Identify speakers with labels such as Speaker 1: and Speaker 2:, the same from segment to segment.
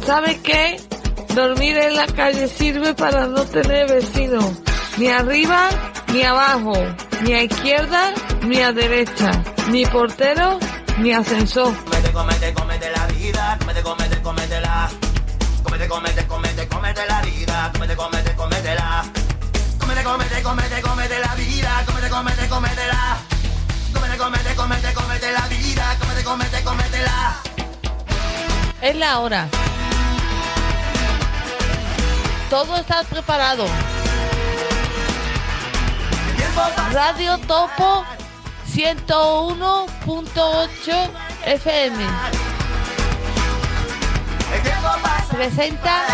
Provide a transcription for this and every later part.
Speaker 1: ¿Sabe qué? Dormir en la calle sirve para no tener vecinos, ni arriba ni abajo, ni a izquierda ni a derecha, ni portero ni ascensor.
Speaker 2: Cómete la vida, cómetela. Cómete la vida, cómetela. Cómete la vida, cómetela. Cómete la vida, cómetela.
Speaker 1: Es la hora. Todo está preparado. Radio Topo 101.8 FM presenta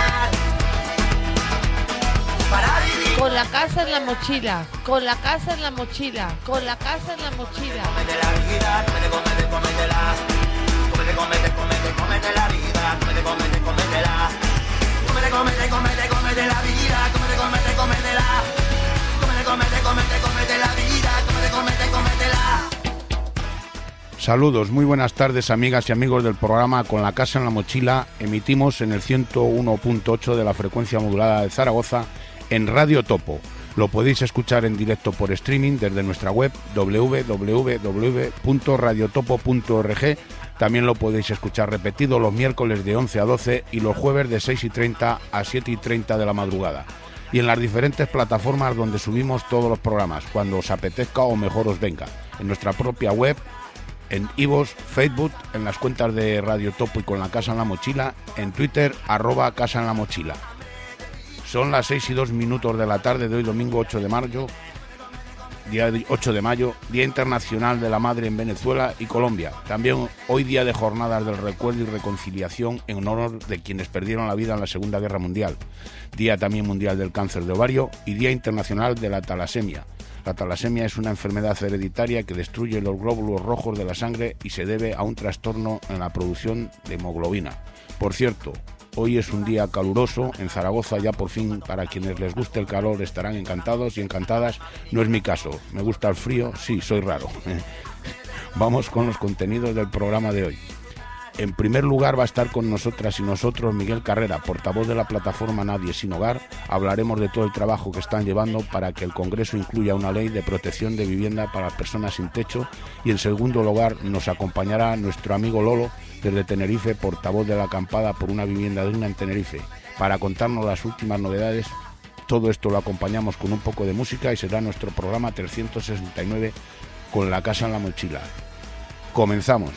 Speaker 1: Con la casa en la mochila, con la casa en la mochila, con la casa en la mochila.
Speaker 2: Cómete la vida, cómetela. Cómete la vida, cómetela. Cómete la vida, cómetela. Cómete la vida, cómetela.
Speaker 3: Saludos, muy buenas tardes amigas y amigos del programa Con la casa en la mochila. Emitimos en el 101.8 de la frecuencia modulada de Zaragoza en Radio Topo. Lo podéis escuchar en directo por streaming desde nuestra web www.radiotopo.org. También lo podéis escuchar repetido los miércoles de 11 a 12 y los jueves de 6:30 a 7:30 de la madrugada. Y en las diferentes plataformas donde subimos todos los programas, cuando os apetezca o mejor os venga. En nuestra propia web, en iVoox, Facebook, en las cuentas de Radio Topo y Con la casa en la mochila, en Twitter, @casa en la mochila. Son las 6:02 de la tarde de hoy, domingo 8 de mayo, día 8 de mayo, Día Internacional de la Madre en Venezuela y Colombia. También hoy día de jornadas del recuerdo y reconciliación en honor de quienes perdieron la vida en la Segunda Guerra Mundial. Día también mundial del cáncer de ovario y Día Internacional de la talasemia. La talasemia es una enfermedad hereditaria que destruye los glóbulos rojos de la sangre y se debe a un trastorno en la producción de hemoglobina. Por cierto, hoy es un día caluroso en Zaragoza, ya por fin para quienes les guste el calor estarán encantados y encantadas. No es mi caso, me gusta el frío, sí, soy raro. Vamos con los contenidos del programa de hoy. En primer lugar va a estar con nosotras y nosotros Miguel Carrera, portavoz de la plataforma Nadie Sin Hogar. Hablaremos de todo el trabajo que están llevando para que el Congreso incluya una ley de protección de vivienda para personas sin techo. Y en segundo lugar nos acompañará nuestro amigo Lolo desde Tenerife, portavoz de la acampada por una vivienda digna en Tenerife, para contarnos las últimas novedades. Todo esto lo acompañamos con un poco de música y será nuestro programa 369 Con la casa en la mochila. Comenzamos.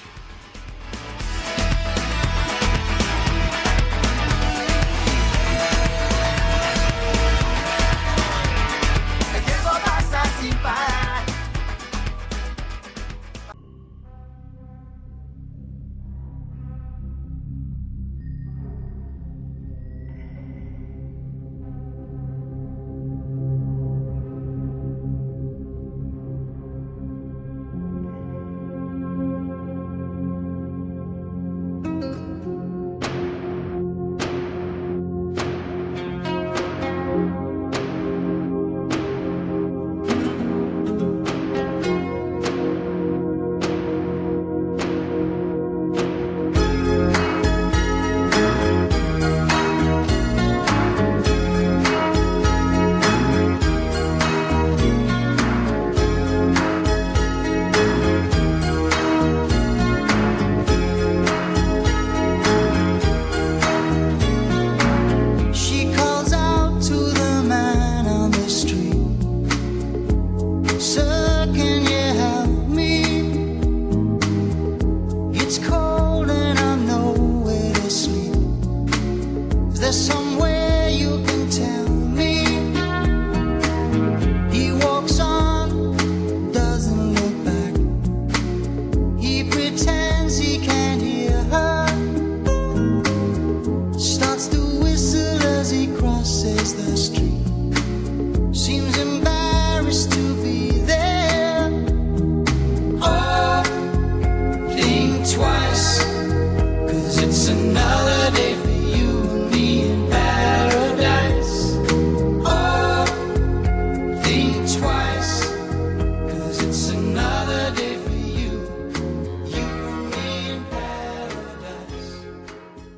Speaker 4: Twice, 'cause it's another day for you and me and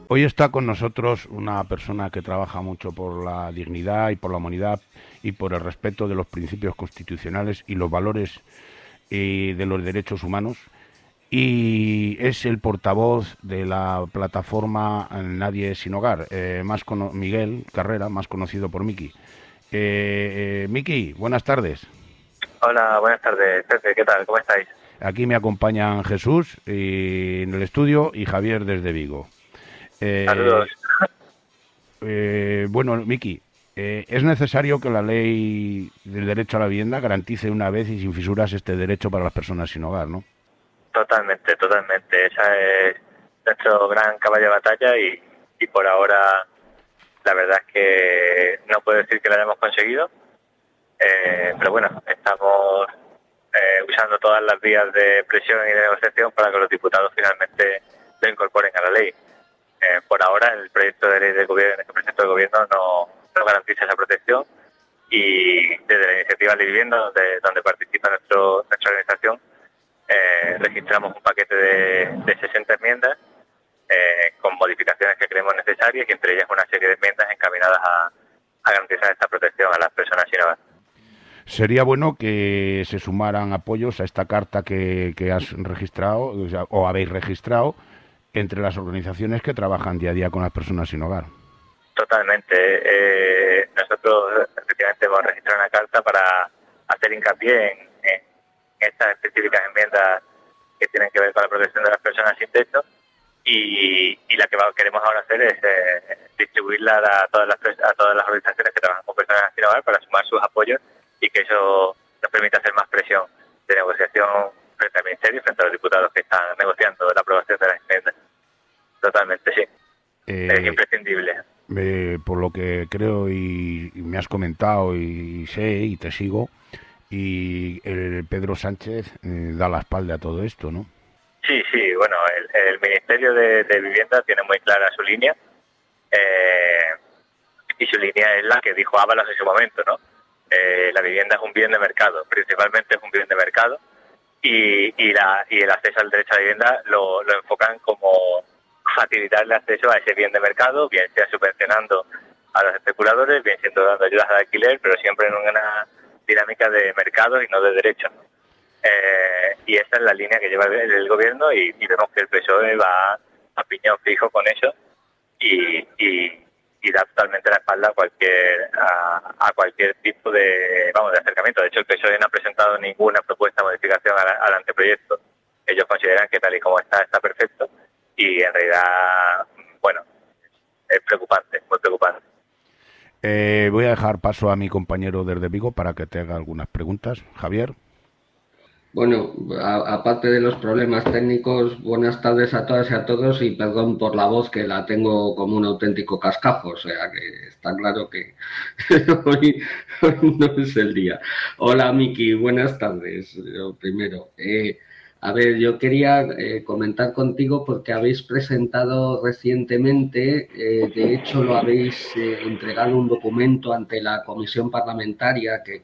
Speaker 3: Hoy está con nosotros una persona que trabaja mucho por la dignidad y por la humanidad y por el respeto de los principios constitucionales y los valores de los derechos humanos, y es el portavoz de la plataforma Nadie Sin Hogar, Miguel Carrera, más conocido por Miki. Miki, buenas tardes.
Speaker 4: Hola, buenas tardes, Pepe, ¿qué tal? ¿Cómo estáis?
Speaker 3: Aquí me acompañan Jesús en el estudio y Javier desde Vigo.
Speaker 4: Saludos.
Speaker 3: Bueno, Miki, es necesario que la ley del derecho a la vivienda garantice una vez y sin fisuras este derecho para las personas sin hogar, ¿no?
Speaker 4: Totalmente. Esa es nuestro gran caballo de batalla y por ahora la verdad es que no puedo decir que lo hayamos conseguido, pero bueno, estamos usando todas las vías de presión y de negociación para que los diputados finalmente lo incorporen a la ley. Por ahora el proyecto de ley del gobierno, este proyecto del gobierno no garantiza esa protección, y desde la iniciativa de vivienda donde participa nuestra organización, registramos un paquete de 60 enmiendas con modificaciones que creemos necesarias, y entre ellas una serie de enmiendas encaminadas a garantizar esta protección a las personas sin hogar.
Speaker 3: Sería bueno que se sumaran apoyos a esta carta que has registrado, o habéis registrado, entre las organizaciones que trabajan día a día con las personas sin hogar.
Speaker 4: Totalmente. Nosotros efectivamente hemos registrado una carta para hacer hincapié en estas específicas enmiendas que tienen que ver con la protección de las personas sin techo, y la que queremos ahora hacer es distribuirla a todas las organizaciones que trabajan con personas sin hogar para sumar sus apoyos, y que eso nos permita hacer más presión de negociación frente al Ministerio y frente a los diputados que están negociando la aprobación de las enmiendas. Totalmente, sí. Es imprescindible.
Speaker 3: Por lo que creo y me has comentado y sé y te sigo, y el Pedro Sánchez da la espalda a todo esto, ¿no? Sí,
Speaker 4: bueno, el Ministerio de Vivienda tiene muy clara su línea, y su línea es la que dijo Ábalos en su momento, ¿no? La vivienda es un bien de mercado, principalmente es un bien de mercado, y el acceso al derecho a la vivienda lo enfocan como facilitarle acceso a ese bien de mercado, bien sea subvencionando a los especuladores, bien siendo dando ayudas de alquiler, pero siempre en una dinámica de mercado y no de derecho. Y esa es la línea que lleva el gobierno, y vemos que el PSOE va a piñón fijo con eso, y da totalmente la espalda a cualquier tipo de acercamiento. De hecho, el PSOE no ha presentado ninguna propuesta de modificación al anteproyecto. Ellos consideran que tal y como está perfecto, y en realidad, bueno, es preocupante, muy preocupante.
Speaker 3: Voy a dejar paso a mi compañero desde Vigo para que te haga algunas preguntas. Javier.
Speaker 5: Bueno, aparte de los problemas técnicos, buenas tardes a todas y a todos, y perdón por la voz, que la tengo como un auténtico cascajo, o sea que está claro que hoy no es el día. Hola Miki, buenas tardes. Lo primero, a ver, yo quería comentar contigo porque habéis presentado recientemente, de hecho lo habéis entregado un documento ante la comisión parlamentaria que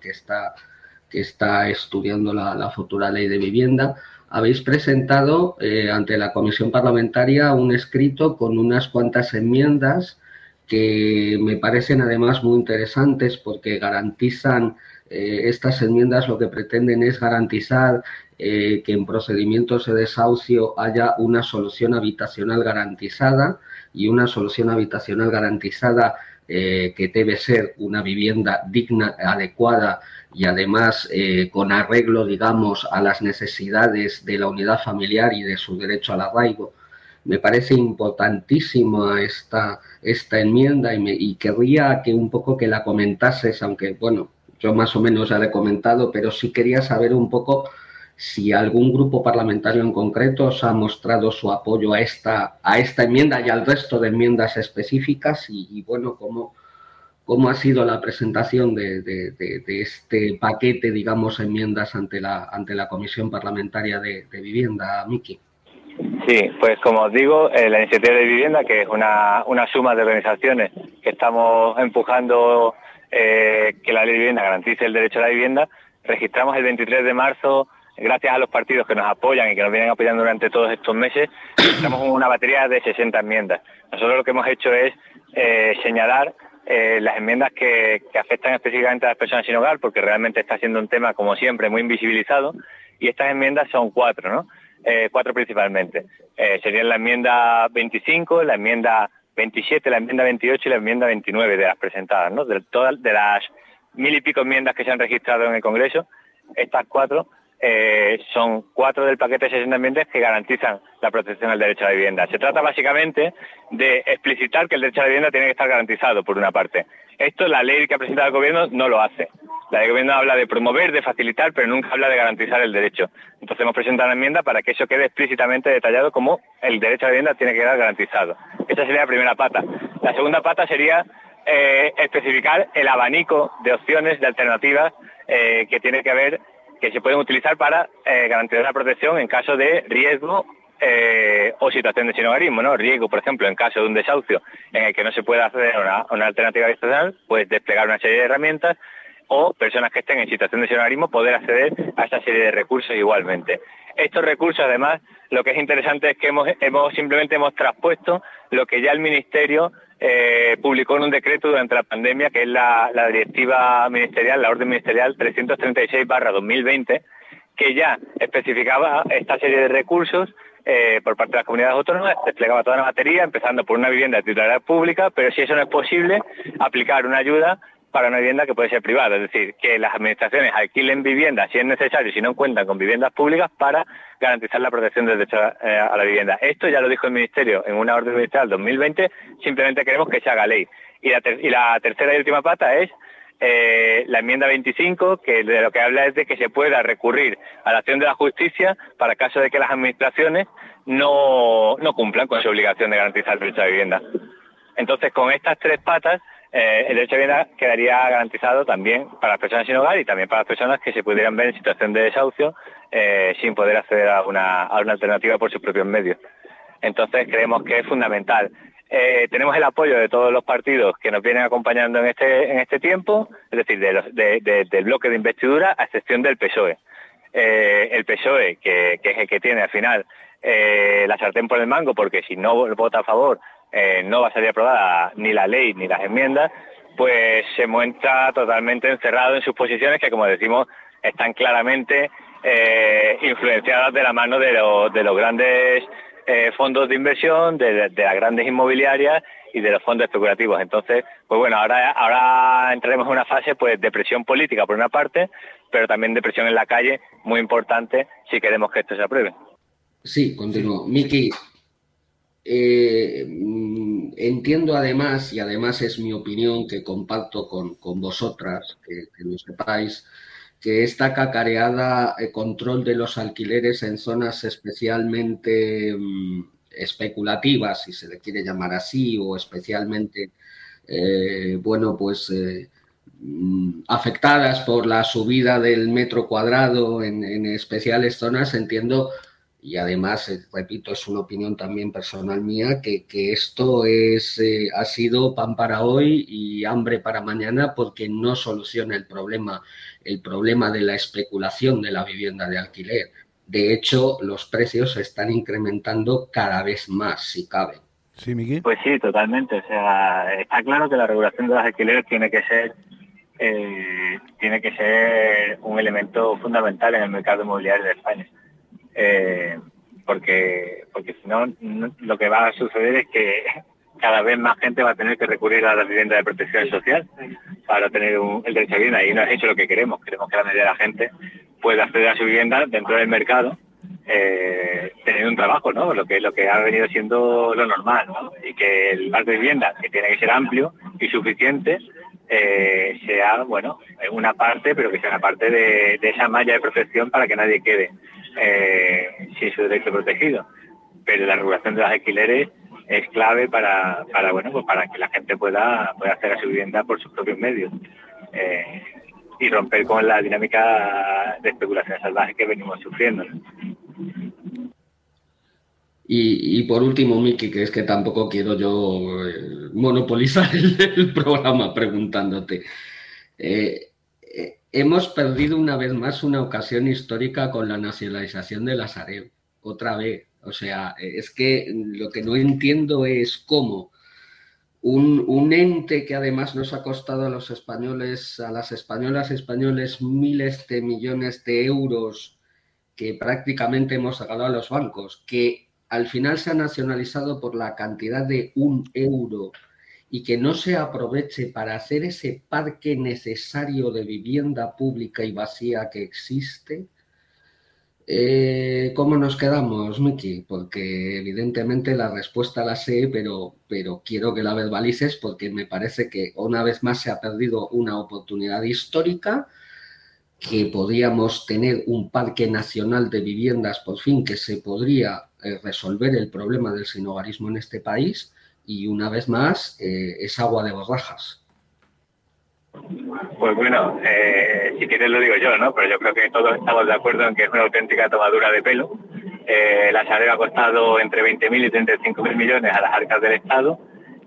Speaker 5: está estudiando la futura ley de vivienda. Habéis presentado ante la comisión parlamentaria un escrito con unas cuantas enmiendas que me parecen además muy interesantes, porque garantizan, estas enmiendas lo que pretenden es garantizar que en procedimientos de desahucio haya una solución habitacional garantizada, y una solución habitacional garantizada que debe ser una vivienda digna, adecuada, y además con arreglo, digamos, a las necesidades de la unidad familiar y de su derecho al arraigo. Me parece importantísima esta enmienda, y querría que un poco que la comentases, aunque, bueno, yo más o menos ya la he comentado, pero sí quería saber un poco si algún grupo parlamentario en concreto os ha mostrado su apoyo a esta enmienda y al resto de enmiendas específicas, y bueno, cómo ha sido la presentación de este paquete, digamos, enmiendas ante la Comisión Parlamentaria de Vivienda, Miki.
Speaker 4: Sí, pues como os digo, la iniciativa de vivienda, que es una suma de organizaciones que estamos empujando que la ley de vivienda garantice el derecho a la vivienda, registramos el 23 de marzo gracias a los partidos que nos apoyan y que nos vienen apoyando durante todos estos meses, estamos en una batería de 60 enmiendas. Nosotros lo que hemos hecho es señalar las enmiendas que afectan específicamente a las personas sin hogar, porque realmente está siendo un tema, como siempre, muy invisibilizado, y estas enmiendas son 4, ¿no? 4 principalmente. Serían la enmienda 25, la enmienda 27, la enmienda 28 y la enmienda 29 de las presentadas, ¿no? De las 1000 y pico enmiendas que se han registrado en el Congreso, estas 4 son 4 del paquete de 60 enmiendas que garantizan la protección del derecho a la vivienda. Se trata básicamente de explicitar que el derecho a la vivienda tiene que estar garantizado, por una parte. Esto la ley que ha presentado el Gobierno no lo hace. La ley del Gobierno habla de promover, de facilitar, pero nunca habla de garantizar el derecho. Entonces hemos presentado una enmienda para que eso quede explícitamente detallado como el derecho a la vivienda tiene que quedar garantizado. Esa sería la primera pata. La segunda pata sería especificar el abanico de opciones, de alternativas que tiene que haber, que se pueden utilizar para garantizar la protección en caso de riesgo o situación de sinhogarismo, ¿no? Riesgo, por ejemplo, en caso de un desahucio en el que no se pueda acceder a una alternativa habitacional, pues desplegar una serie de herramientas, o personas que estén en situación de sinhogarismo poder acceder a esta serie de recursos igualmente. Estos recursos, además, lo que es interesante es que simplemente hemos traspuesto lo que ya el Ministerio publicó en un decreto durante la pandemia, que es la directiva ministerial, la orden ministerial 336/2020, que ya especificaba esta serie de recursos por parte de las comunidades autónomas, desplegaba toda la batería, empezando por una vivienda de titularidad pública, pero si eso no es posible, aplicar una ayuda para una vivienda que puede ser privada, es decir, que las administraciones alquilen viviendas si es necesario, si no cuentan con viviendas públicas, para garantizar la protección del derecho a la vivienda. Esto ya lo dijo el Ministerio en una orden ministerial 2020, simplemente queremos que se haga ley. Y la tercera y última pata es la enmienda 25, que de lo que habla es de que se pueda recurrir a la acción de la justicia para caso de que las administraciones no cumplan con su obligación de garantizar el derecho a la vivienda. Entonces, con estas 3 patas, el derecho a vivienda quedaría garantizado también para las personas sin hogar y también para las personas que se pudieran ver en situación de desahucio sin poder acceder a una alternativa por sus propios medios. Entonces creemos que es fundamental. Tenemos el apoyo de todos los partidos que nos vienen acompañando en este tiempo, es decir, del bloque de investidura, a excepción del PSOE. El PSOE, que es el que tiene al final la sartén por el mango, porque si no vota a favor no va a salir aprobada ni la ley ni las enmiendas, pues se muestra totalmente encerrado en sus posiciones que, como decimos, están claramente influenciadas de la mano de los grandes fondos de inversión, de las grandes inmobiliarias y de los fondos especulativos. Entonces, pues bueno, ahora entraremos en una fase pues de presión política por una parte, pero también de presión en la calle, muy importante si queremos que esto se apruebe.
Speaker 5: Sí, continúo. Miki, entiendo además, y además es mi opinión que comparto con vosotras, que lo sepáis, que esta cacareada control de los alquileres en zonas especialmente especulativas, si se le quiere llamar así, o especialmente, afectadas por la subida del metro cuadrado en especiales zonas, entiendo. Y además, repito, es una opinión también personal mía, que esto ha sido pan para hoy y hambre para mañana, porque no soluciona el problema de la especulación de la vivienda de alquiler. De hecho, los precios se están incrementando cada vez más, si cabe.
Speaker 3: ¿Sí, Miki?
Speaker 4: Pues sí, totalmente. O sea, está claro que la regulación de los alquileres tiene que ser un elemento fundamental en el mercado inmobiliario de España. Porque si no, lo que va a suceder es que cada vez más gente va a tener que recurrir a la vivienda de protección social para tener el derecho a vivienda, y no es eso lo que queremos. Queremos que la mayoría de la gente pueda acceder a su vivienda dentro del mercado, tener un trabajo, ¿no? Lo que ha venido siendo lo normal, ¿no? Y que el parque de vivienda, que tiene que ser amplio y suficiente, sea, bueno, una parte, pero que sea una parte de esa malla de protección para que nadie quede sin su derecho protegido. Pero la regulación de los alquileres es clave para que la gente pueda acceder a su vivienda por sus propios medios y romper con la dinámica de especulación salvaje que venimos sufriendo, ¿no?
Speaker 5: Y por último, Miki, que es que tampoco quiero yo monopolizar el programa preguntándote. hemos perdido una vez más una ocasión histórica con la nacionalización de la Sareb. Otra vez. O sea, es que lo que no entiendo es cómo un ente que además nos ha costado a los españoles, a las españolas y españoles, miles de millones de euros que prácticamente hemos regalado a los bancos, que al final se ha nacionalizado por la cantidad de €1 y que no se aproveche para hacer ese parque necesario de vivienda pública y vacía que existe. ¿Cómo nos quedamos, Miki? Porque evidentemente la respuesta la sé, pero quiero que la verbalices porque me parece que una vez más se ha perdido una oportunidad histórica, que podríamos tener un parque nacional de viviendas por fin, que se podría resolver el problema del sinhogarismo en este país, y una vez más es agua de borrajas.
Speaker 4: Pues bueno, si quieres lo digo yo, ¿no? Pero yo creo que todos estamos de acuerdo en que es una auténtica tomadura de pelo. La Sareb ha costado entre 20.000 y 35.000 millones a las arcas del Estado,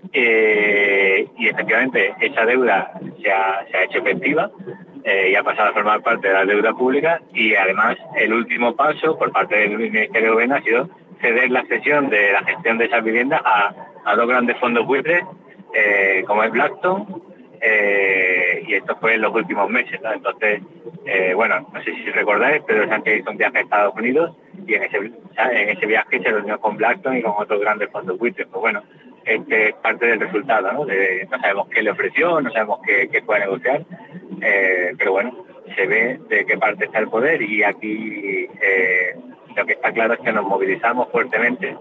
Speaker 4: y efectivamente esa deuda se ha hecho efectiva y ha pasado a formar parte de la deuda pública, y además el último paso por parte del Ministerio de Gobierno ha sido ceder la cesión de la gestión de esas viviendas a dos grandes fondos buitres, como es Blackstone, y esto fue en los últimos meses, ¿no? Entonces, bueno, no sé si recordáis, Pedro Sánchez hizo un viaje a Estados Unidos y en ese viaje se reunió con Blackstone y con otros grandes fondos buitres. Pues bueno, este es parte del resultado, ¿no? No sabemos qué le ofreció, no sabemos qué puede negociar, pero bueno, se ve de qué parte está el poder, y aquí lo que está claro es que nos movilizamos fuertemente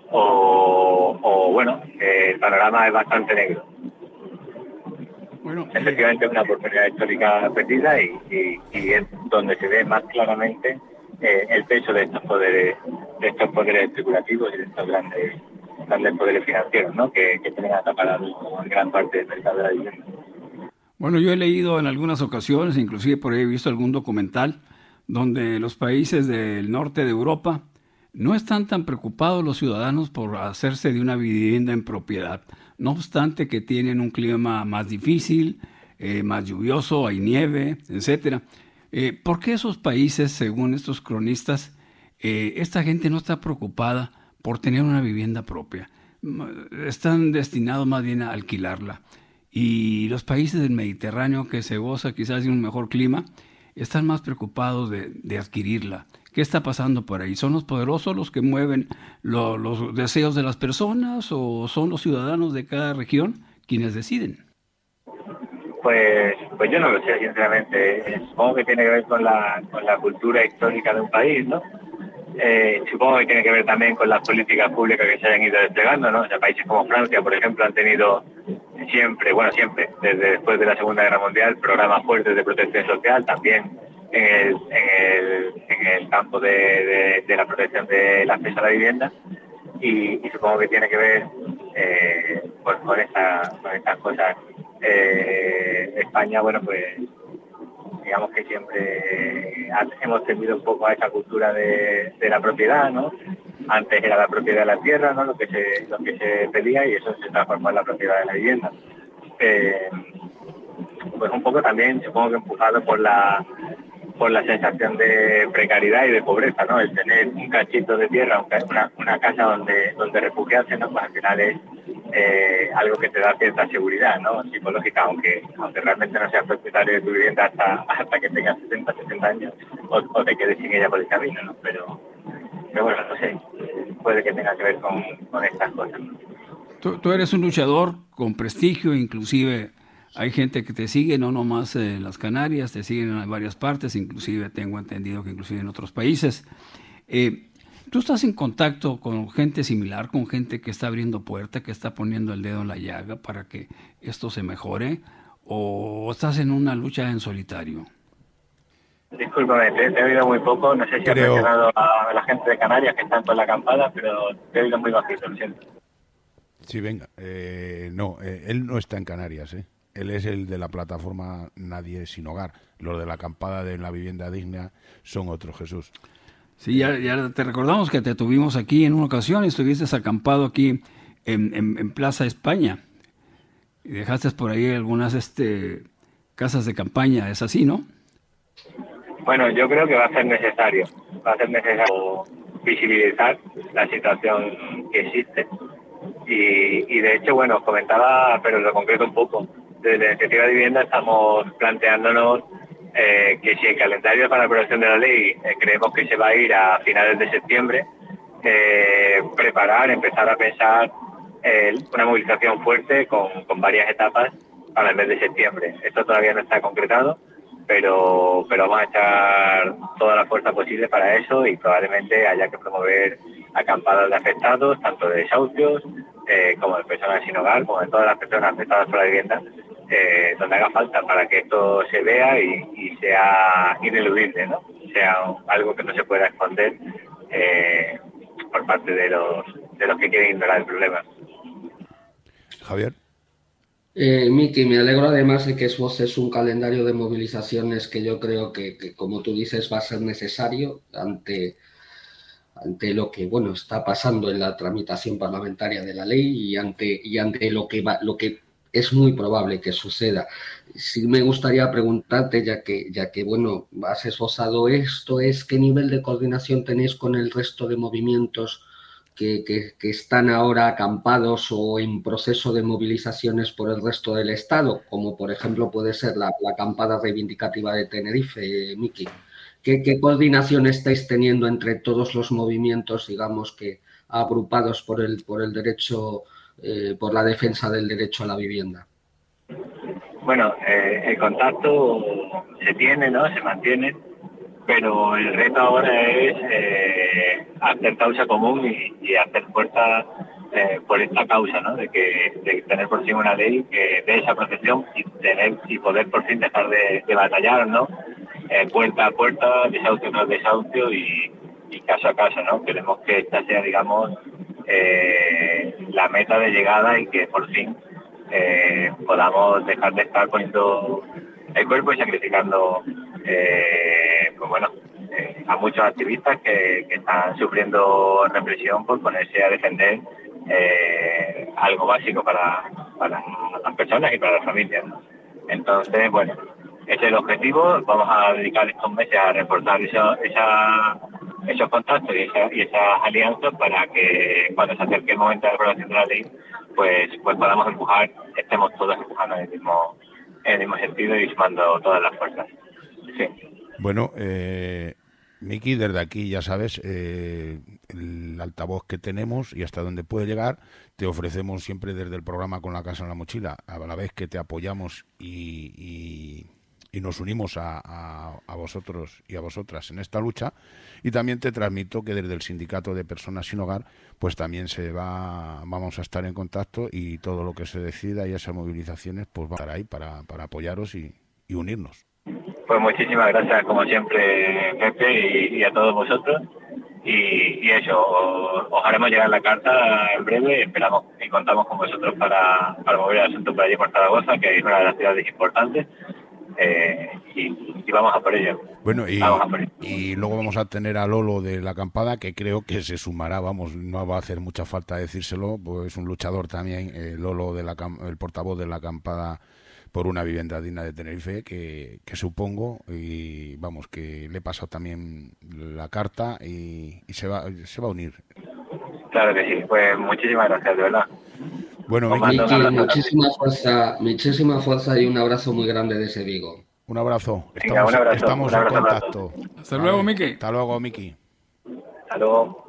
Speaker 4: o bueno, el panorama es bastante negro.
Speaker 3: Bueno,
Speaker 4: efectivamente es una oportunidad histórica perdida, y es donde se ve más claramente el peso de estos poderes especulativos y de estos grandes poderes financieros, ¿no? que tienen acaparado gran parte del mercado de la vivienda.
Speaker 6: Bueno, yo he leído en algunas ocasiones, inclusive por ahí he visto algún documental, donde los países del norte de Europa no están tan preocupados los ciudadanos por hacerse de una vivienda en propiedad, no obstante que tienen un clima más difícil, más lluvioso, hay nieve, etcétera. ¿Por qué esos países, según estos cronistas, esta gente no está preocupada por tener una vivienda propia? Están destinados más bien a alquilarla. Y los países del Mediterráneo, que se goza quizás de un mejor clima, están más preocupados de adquirirla. ¿Qué está pasando por ahí? ¿Son los poderosos los que mueven los deseos de las personas, o son los ciudadanos de cada región quienes deciden?
Speaker 4: Pues yo no lo sé, sinceramente. Supongo que tiene que ver con la cultura histórica de un país, ¿no? Supongo que tiene que ver también con las políticas públicas que se hayan ido desplegando, ¿no? O sea, países como Francia, por ejemplo, han tenido siempre, desde después de la Segunda Guerra Mundial, programas fuertes de protección social, también en el campo de la protección del acceso a la vivienda, y supongo que tiene que ver pues con estas cosas. España, bueno, pues digamos que siempre hemos tendido un poco a esa cultura de la propiedad, ¿no? Antes era la propiedad de la tierra, ¿no? Lo que se pedía, y eso se transformó en la propiedad de la vivienda. Pues un poco también, supongo que empujado por la sensación de precariedad y de pobreza, ¿no? El tener un cachito de tierra, una casa donde refugiarse, ¿no? Pues al final es algo que te da cierta seguridad, ¿no? Psicológica, aunque realmente no seas propietario de tu vivienda hasta que tengas 60 años o te quedes sin ella por el camino, ¿no? Pero bueno, no sé, puede que tenga que ver con estas cosas.
Speaker 6: Tú eres un luchador con prestigio, inclusive hay gente que te sigue, no nomás en las Canarias, te siguen en varias partes, inclusive tengo entendido que inclusive en otros países. ¿Tú estás en contacto con gente similar, con gente que está abriendo puerta, que está poniendo el dedo en la llaga para que esto se mejore, o estás en una lucha en solitario?
Speaker 4: Discúlpame, te he oído muy poco, no sé si has mencionado a la gente de Canarias que están por la acampada, pero te he oído muy bajito, lo siento.
Speaker 3: Sí, venga, no, él no está en Canarias, Él es el de la plataforma Nadie Sin Hogar. Los de la acampada de la vivienda digna son otros, Jesús.
Speaker 6: Sí, ya te recordamos que te tuvimos aquí en una ocasión y estuviste acampado aquí en Plaza España. Y dejaste por ahí algunas casas de campaña, es así, ¿no?
Speaker 4: Bueno, yo creo que va a ser necesario visibilizar la situación que existe y de hecho, bueno, os comentaba, pero lo concreto un poco, desde la iniciativa de vivienda estamos planteándonos que si el calendario para la aprobación de la ley creemos que se va a ir a finales de septiembre, empezar a pensar una movilización fuerte con varias etapas para el mes de septiembre. Esto todavía no está concretado, pero vamos a echar toda la fuerza posible para eso y probablemente haya que promover acampadas de afectados, tanto de desahucios como de personas sin hogar, como de todas las personas afectadas por la vivienda, donde haga falta para que esto se vea y sea ineludible, ¿no? Sea algo que no se pueda esconder por parte de los que quieren ignorar el problema.
Speaker 3: Javier.
Speaker 5: Miki, me alegro además de que esboces un calendario de movilizaciones que yo creo que, como tú dices, va a ser necesario ante lo que está pasando en la tramitación parlamentaria de la ley y ante lo que es muy probable que suceda. Sí me gustaría preguntarte, ya que has esbozado esto, es ¿qué nivel de coordinación tenéis con el resto de movimientos que están ahora acampados o en proceso de movilizaciones por el resto del Estado, como por ejemplo puede ser la acampada reivindicativa de Tenerife, Miki? ¿Qué coordinación estáis teniendo entre todos los movimientos, digamos, que agrupados por el derecho, por la defensa del derecho a la vivienda?
Speaker 4: Bueno, el contacto se tiene, ¿no? Se mantiene, pero el reto ahora es hacer causa común y hacer fuerza por esta causa, ¿no? De tener por fin una ley que dé esa protección y poder por fin dejar de batallar, ¿no? Puerta a puerta, desahucio tras desahucio y caso a caso, ¿no? Queremos que esta sea, digamos, la meta de llegada y que por fin podamos dejar de estar poniendo el cuerpo y sacrificando a muchos activistas que están sufriendo represión por ponerse a defender algo básico para las personas y para las familias, ¿no? Entonces, bueno, ese es el objetivo. Vamos a dedicar estos meses a reforzar esos contactos y esas alianzas para que cuando se acerque el momento de la aprobación de la ley, pues podamos estemos todos empujando en el mismo sentido y sumando todas las fuerzas. Sí.
Speaker 3: Bueno, Miki, desde aquí ya sabes el altavoz que tenemos y hasta dónde puede llegar. Te ofrecemos siempre desde el programa Con la Casa en la Mochila, a la vez que te apoyamos y nos unimos a vosotros y a vosotras en esta lucha. Y también te transmito que desde el Sindicato de Personas Sin Hogar pues también vamos a estar en contacto y todo lo que se decida y esas movilizaciones pues va a estar ahí para apoyaros y unirnos.
Speaker 4: Pues muchísimas gracias como siempre, Pepe, y a todos vosotros. Y eso, os haremos llegar la carta en breve. Esperamos y contamos con vosotros para mover el asunto por allí por Zaragoza, que es una de las ciudades importantes. Y vamos a por ello.
Speaker 3: Bueno, y luego vamos a tener a Lolo de la acampada, que creo que se sumará, no va a hacer mucha falta decírselo, pues es un luchador también, Lolo, el portavoz de la acampada por una vivienda digna de Tenerife, que supongo, y vamos, que le he pasado también la carta y se va a unir.
Speaker 4: Claro que sí, pues muchísimas gracias, de verdad.
Speaker 3: Bueno,
Speaker 5: Miki, muchísima fuerza y un abrazo muy grande desde Vigo.
Speaker 3: Un abrazo.
Speaker 4: Venga, un abrazo.
Speaker 3: Estamos en contacto.
Speaker 6: Hasta luego, Miki.
Speaker 3: Hasta luego, Miki.
Speaker 4: Hasta luego.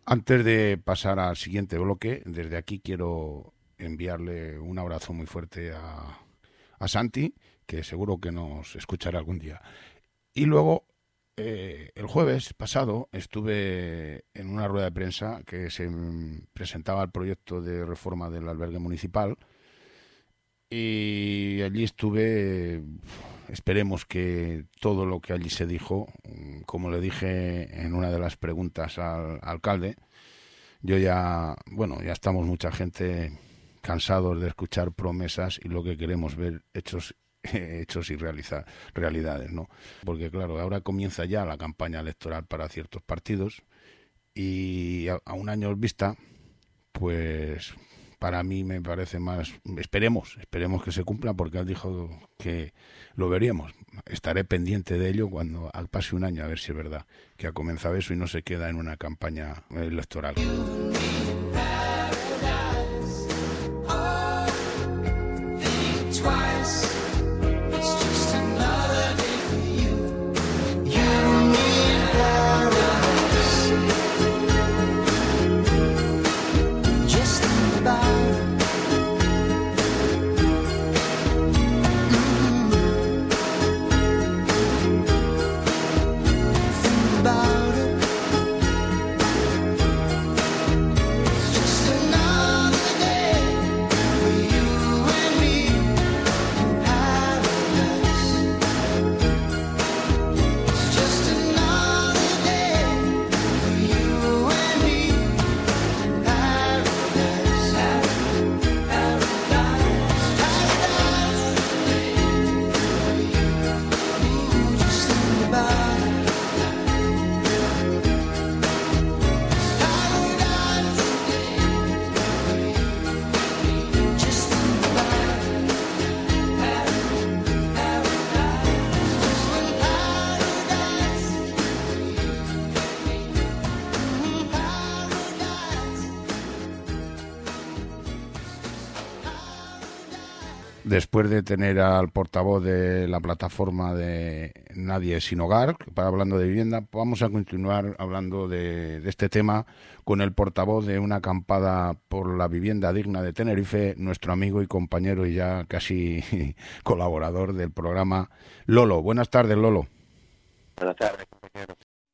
Speaker 3: Antes de pasar al siguiente bloque, desde aquí quiero enviarle un abrazo muy fuerte a Santi, que seguro que nos escuchará algún día. Y luego, el jueves pasado, estuve en una rueda de prensa que se presentaba el proyecto de reforma del albergue municipal, y allí estuve. Esperemos que todo lo que allí se dijo, como le dije en una de las preguntas al alcalde, ya estamos mucha gente cansados de escuchar promesas y lo que queremos ver hechos y realidades, ¿no? Porque claro, ahora comienza ya la campaña electoral para ciertos partidos y a un año vista, pues para mí me parece más, esperemos que se cumpla, porque él dijo que lo veríamos. Estaré pendiente de ello cuando pase un año, a ver si es verdad que ha comenzado eso y no se queda en una campaña electoral. Después de tener al portavoz de la plataforma de Nadie Sin Hogar, para hablando de vivienda, vamos a continuar hablando de este tema con el portavoz de una acampada por la vivienda digna de Tenerife, nuestro amigo y compañero y ya casi colaborador del programa, Lolo. Buenas tardes, Lolo.
Speaker 7: Buenas tardes, compañero.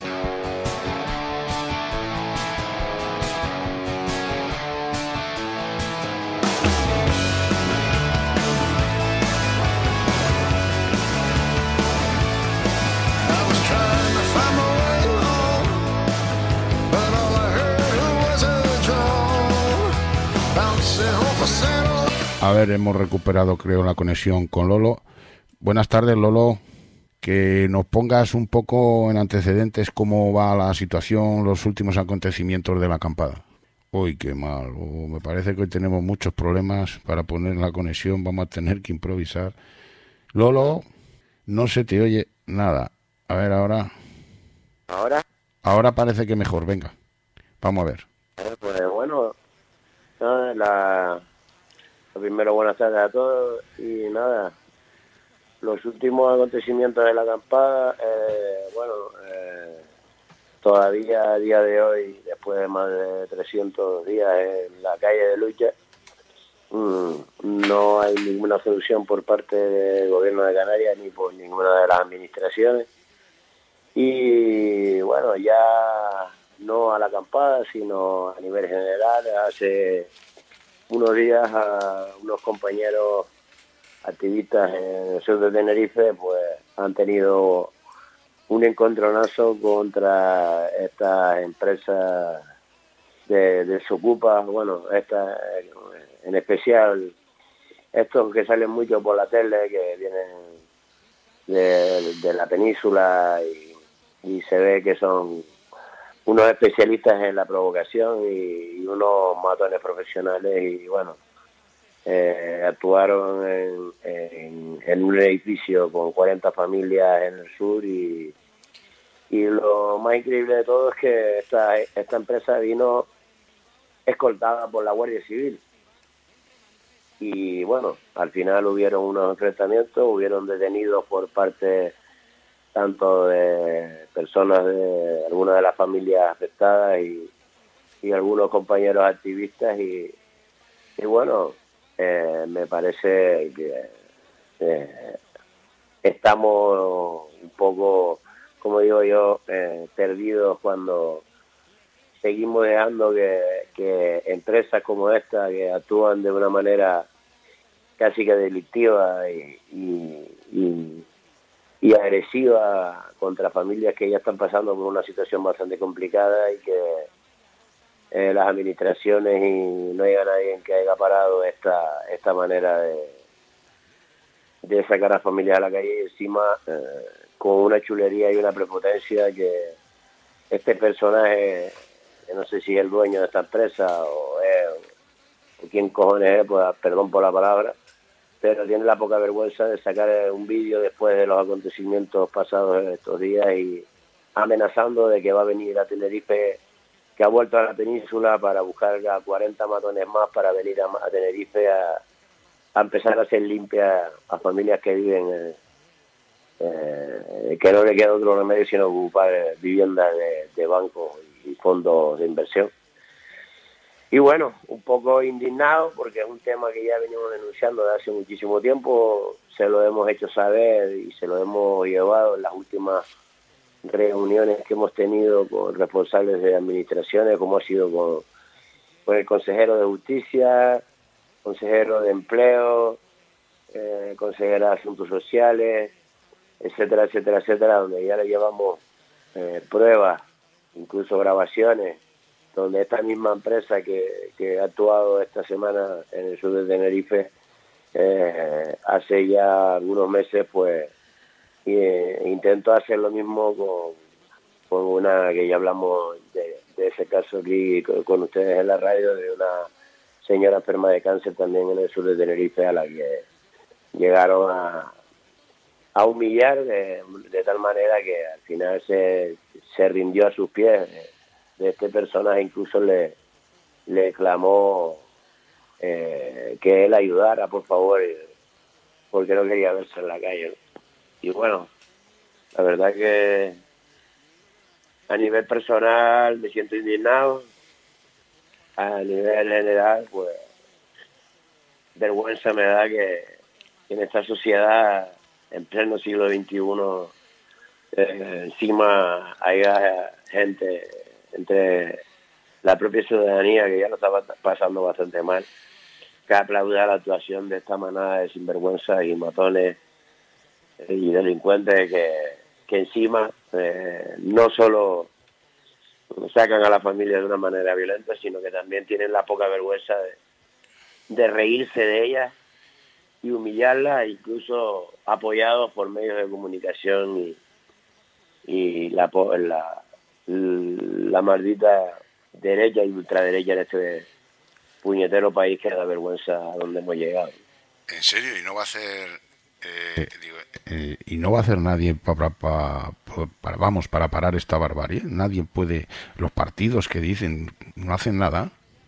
Speaker 3: A ver, hemos recuperado, creo, la conexión con Lolo. Buenas tardes, Lolo. Que nos pongas un poco en antecedentes cómo va la situación, los últimos acontecimientos de la acampada. Uy, qué mal. Me parece que hoy tenemos muchos problemas para poner la conexión. Vamos a tener que improvisar. Lolo, no se te oye nada. A ver, ahora.
Speaker 7: ¿Ahora?
Speaker 3: Ahora parece que mejor. Venga, vamos a ver.
Speaker 7: Pues bueno, lo primero, buenas tardes a todos y nada, los últimos acontecimientos de la acampada, todavía a día de hoy, después de más de 300 días en la calle de lucha, no hay ninguna solución por parte del gobierno de Canarias ni por ninguna de las administraciones. Y bueno, ya no a la acampada, sino a nivel general, hace unos días a unos compañeros activistas en el sur de Tenerife pues han tenido un encontronazo contra estas empresas de desocupas, bueno, estas en especial estos que salen mucho por la tele, que vienen de la península y se ve que son unos especialistas en la provocación y unos matones profesionales y bueno, actuaron en un edificio con 40 familias en el sur y lo más increíble de todo es que esta empresa vino escoltada por la Guardia Civil y bueno, al final hubieron unos enfrentamientos, hubieron detenidos por parte tanto de personas de algunas de las familias afectadas algunos compañeros activistas y bueno, me parece que estamos un poco, como digo yo, perdidos cuando seguimos dejando que empresas como esta, que actúan de una manera casi que delictiva y agresiva contra familias que ya están pasando por una situación bastante complicada y que las administraciones y no haya nadie que haya parado esta manera de sacar a familias a la calle y encima con una chulería y una prepotencia que este personaje, que no sé si es el dueño de esta empresa o quién cojones es, pues, perdón por la palabra, pero tiene la poca vergüenza de sacar un vídeo después de los acontecimientos pasados estos días y amenazando de que va a venir a Tenerife, que ha vuelto a la península para buscar a 40 matones más para venir a Tenerife a empezar a hacer limpia a familias que viven, que no le queda otro remedio sino ocupar viviendas de bancos y fondos de inversión. Y bueno, un poco indignado porque es un tema que ya venimos denunciando desde hace muchísimo tiempo, se lo hemos hecho saber y se lo hemos llevado en las últimas reuniones que hemos tenido con responsables de administraciones, como ha sido con el consejero de Justicia, consejero de Empleo, consejera de Asuntos Sociales, etcétera, etcétera, etcétera, donde ya le llevamos pruebas, incluso grabaciones, donde esta misma empresa que ha actuado esta semana en el sur de Tenerife, hace ya algunos meses, pues intentó hacer lo mismo con una que ya hablamos de ese caso aquí con ustedes en la radio, de una señora enferma de cáncer también en el sur de Tenerife, a la que llegaron a humillar de tal manera que al final se rindió a sus pies de este personaje, incluso le clamó que él ayudara, por favor, porque no quería verse en la calle, ¿no? Y bueno, la verdad que a nivel personal me siento indignado, a nivel general, pues vergüenza me da que en esta sociedad, en pleno siglo XXI, encima haya gente entre la propia ciudadanía, que ya lo estaba pasando bastante mal, que aplauda la actuación de esta manada de sinvergüenzas y matones y delincuentes que encima no solo sacan a la familia de una manera violenta, sino que también tienen la poca vergüenza de reírse de ellas y humillarlas, incluso apoyados por medios de comunicación y la maldita derecha y ultraderecha en este puñetero país que da vergüenza a donde hemos llegado.
Speaker 3: ¿En serio? ¿Y no va a hacer y no va a hacer nadie para parar esta barbarie? Nadie puede. Los partidos que dicen no hacen nada.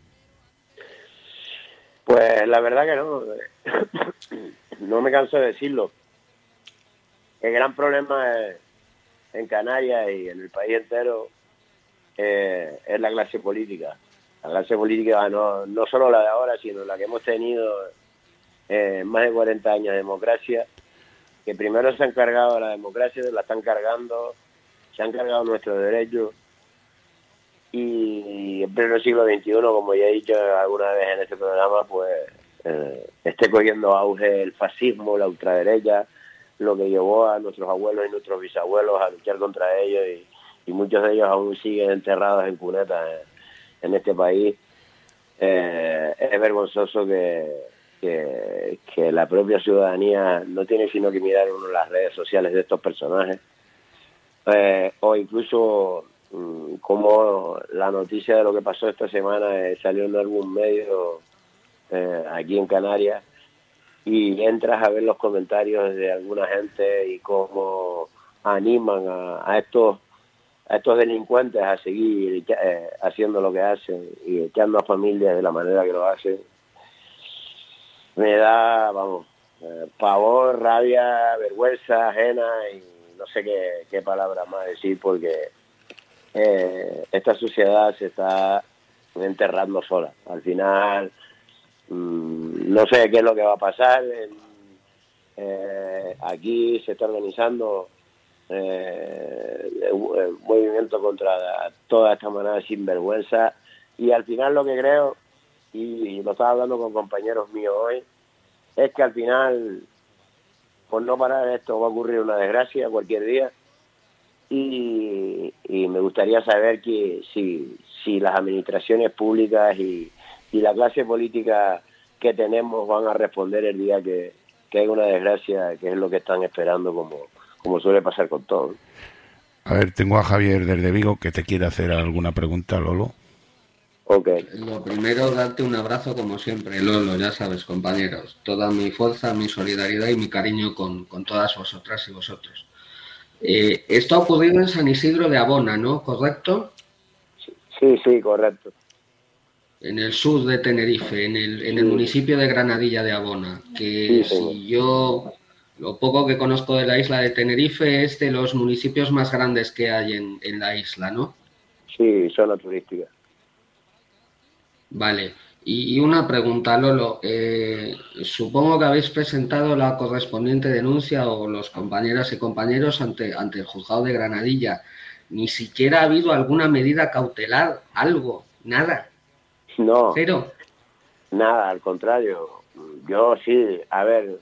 Speaker 7: Pues la verdad que no. No me canso de decirlo. El gran problema en Canarias y en el país entero es la clase política. La clase política no solo la de ahora, sino la que hemos tenido más de 40 años de democracia, que primero se han cargado la democracia, la están cargando, se han cargado nuestros derechos, y en pleno siglo XXI, como ya he dicho alguna vez en este programa, pues esté cogiendo auge el fascismo, la ultraderecha, lo que llevó a nuestros abuelos y nuestros bisabuelos a luchar contra ellos, y muchos de ellos aún siguen enterrados en cunetas en este país. Es vergonzoso que la propia ciudadanía no tiene sino que mirar uno las redes sociales de estos personajes, o incluso como la noticia de lo que pasó esta semana salió en algún medio aquí en Canarias, y entras a ver los comentarios de alguna gente y cómo animan a estos delincuentes a seguir haciendo lo que hacen y echando a familias de la manera que lo hacen. Me da, pavor, rabia, vergüenza ajena y no sé qué palabra más decir, porque esta sociedad se está enterrando sola. Al final, no sé qué es lo que va a pasar. Aquí se está organizando el movimiento contra toda esta manada de sinvergüenza, y al final lo que creo, y lo estaba hablando con compañeros míos hoy, es que al final, por no parar esto, va a ocurrir una desgracia cualquier día, y me gustaría saber que si las administraciones públicas y la clase política que tenemos van a responder el día que hay una desgracia, que es lo que están esperando, como suele pasar con todo.
Speaker 3: A ver, tengo a Javier desde Vigo que te quiere hacer alguna pregunta, Lolo.
Speaker 7: Ok.
Speaker 5: Lo primero, darte un abrazo como siempre, Lolo, ya sabes, compañeros. Toda mi fuerza, mi solidaridad y mi cariño con todas vosotras y vosotros. Esto ha ocurrido en San Isidro de Abona, ¿no? ¿Correcto?
Speaker 7: Sí, correcto.
Speaker 5: En el sur de Tenerife, en el municipio de Granadilla de Abona, que si yo, lo poco que conozco de la isla de Tenerife, es de los municipios más grandes que hay en la isla, ¿no?
Speaker 7: Sí, zona turística.
Speaker 5: Vale. Y una pregunta, Lolo. Supongo que habéis presentado la correspondiente denuncia, o los compañeras y compañeros, ante el juzgado de Granadilla. Ni siquiera ha habido alguna medida cautelar, algo, nada.
Speaker 7: No.
Speaker 5: ¿Cero?
Speaker 7: Nada, al contrario. Yo sí, a ver,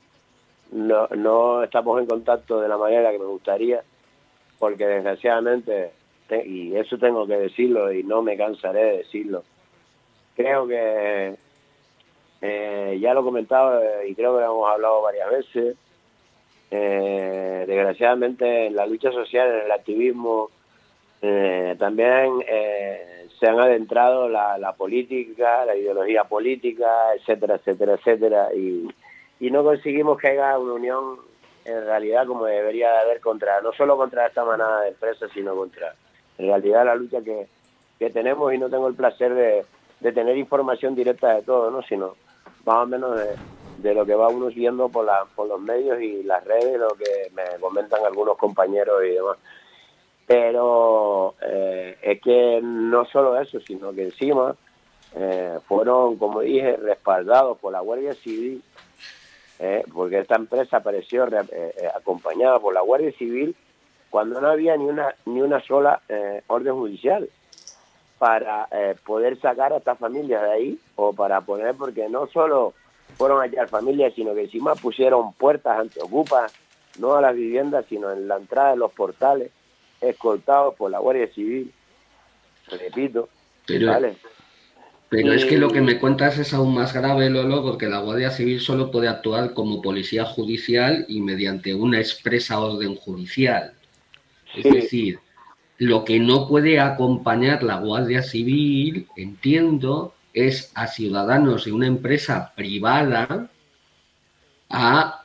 Speaker 7: no estamos en contacto de la manera que me gustaría, porque desgraciadamente, y eso tengo que decirlo y no me cansaré de decirlo, creo que ya lo he comentado y creo que lo hemos hablado varias veces. Desgraciadamente en la lucha social, en el activismo, también se han adentrado la política, la ideología política, etcétera, etcétera, etcétera, y no conseguimos que haya una unión en realidad como debería de haber no solo contra esta manada de empresas, sino contra en realidad la lucha que tenemos, y no tengo el placer de tener información directa de todo, ¿no? Sino más o menos de lo que va uno viendo por los medios y las redes, lo que me comentan algunos compañeros y demás. Pero es que no solo eso, sino que encima fueron, como dije, respaldados por la Guardia Civil, porque esta empresa apareció acompañada por la Guardia Civil cuando no había ni una sola orden judicial para poder sacar a estas familias de ahí, o para poner, porque no solo fueron a hallar familias, sino que encima pusieron puertas antiocupas, no a las viviendas, sino en la entrada de los portales, escoltados por la Guardia Civil, repito, ¿vale?
Speaker 5: Pero es que lo que me cuentas es aún más grave, Lolo, porque la Guardia Civil solo puede actuar como policía judicial y mediante una expresa orden judicial. Es decir, lo que no puede acompañar la Guardia Civil, entiendo, es a ciudadanos de una empresa privada a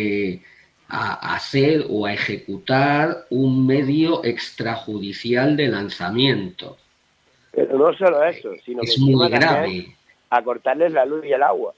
Speaker 5: hacer o a ejecutar un medio extrajudicial de lanzamiento.
Speaker 7: Pero no solo eso, sino
Speaker 5: es
Speaker 7: que
Speaker 5: muy grave.
Speaker 7: A cortarles la luz y el agua.